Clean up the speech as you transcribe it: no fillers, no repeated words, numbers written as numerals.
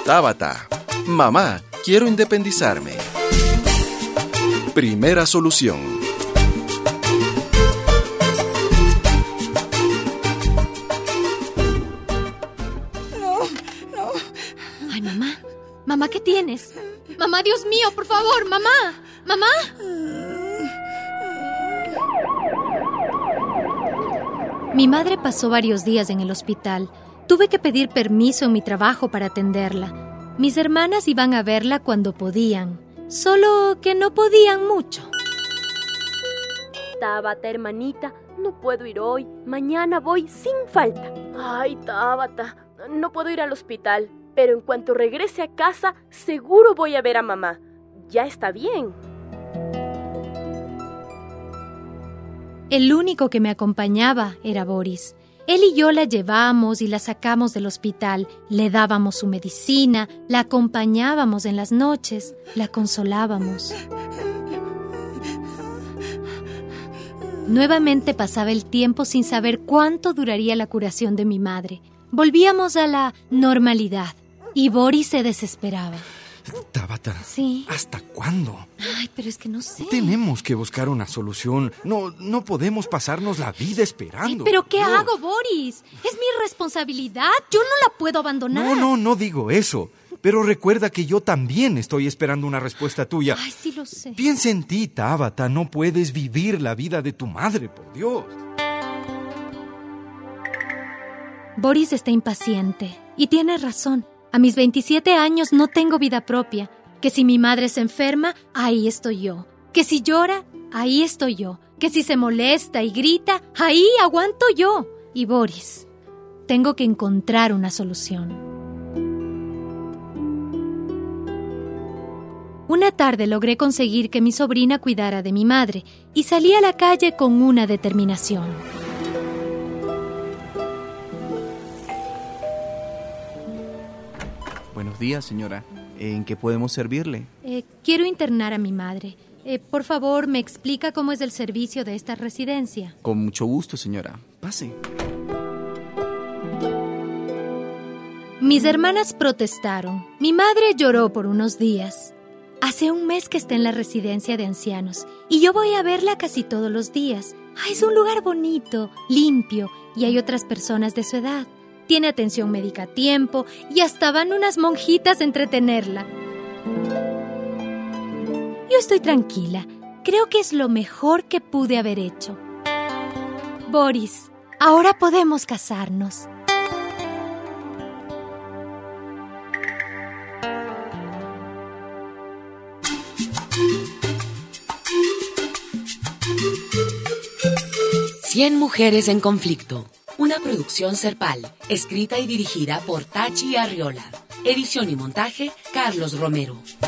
Tabata. Mamá, quiero independizarme. Primera solución. Ay, mamá. Mamá, ¿qué tienes? Mamá, Dios mío, por favor, mamá. Mamá. Mi madre pasó varios días en el hospital. Tuve que pedir permiso en mi trabajo para atenderla. Mis hermanas iban a verla cuando podían, solo que no podían mucho. Tabata, hermanita, no puedo ir hoy. Mañana voy sin falta. Ay, Tabata, no puedo ir al hospital, pero en cuanto regrese a casa, seguro voy a ver a mamá. Ya está bien. El único que me acompañaba era Boris. Él y yo la llevamos y la sacamos del hospital, le dábamos su medicina, la acompañábamos en las noches, la consolábamos. Nuevamente pasaba el tiempo sin saber cuánto duraría la curación de mi madre. Volvíamos a la normalidad y Boris se desesperaba. Tabata, Sí. ¿hasta cuándo? Ay, pero es que no sé. Tenemos que buscar una solución. No podemos pasarnos la vida esperando. ¿Pero qué Dios. hago, Boris? Es mi responsabilidad. Yo no la puedo abandonar. No digo eso. Pero recuerda que yo también estoy esperando una respuesta tuya. Ay, sí lo sé. Piensa en ti, Tabata. No puedes vivir la vida de tu madre, por Dios. Boris está impaciente y tiene razón. A mis 27 años no tengo vida propia. Que si mi madre se enferma, ahí estoy yo. Que si llora, ahí estoy yo. Que si se molesta y grita, ahí aguanto yo. Y Boris, tengo que encontrar una solución. Una tarde logré conseguir que mi sobrina cuidara de mi madre y salí a la calle con una determinación. Buenos días, señora. ¿En qué podemos servirle? Quiero internar a mi madre. Por favor, ¿me explica cómo es el servicio de esta residencia? Con mucho gusto, señora. Pase. Mis hermanas protestaron. Mi madre lloró por unos días. Hace un mes que está en la residencia de ancianos y yo voy a verla casi todos los días. Es un lugar bonito, limpio y hay otras personas de su edad. Tiene atención médica a tiempo y hasta van unas monjitas a entretenerla. Yo estoy tranquila. Creo que es lo mejor que pude haber hecho. Boris, ahora podemos casarnos. Cien mujeres en conflicto. Una producción Serpal, escrita y dirigida por Tachi Arriola. Edición y montaje, Carlos Romero.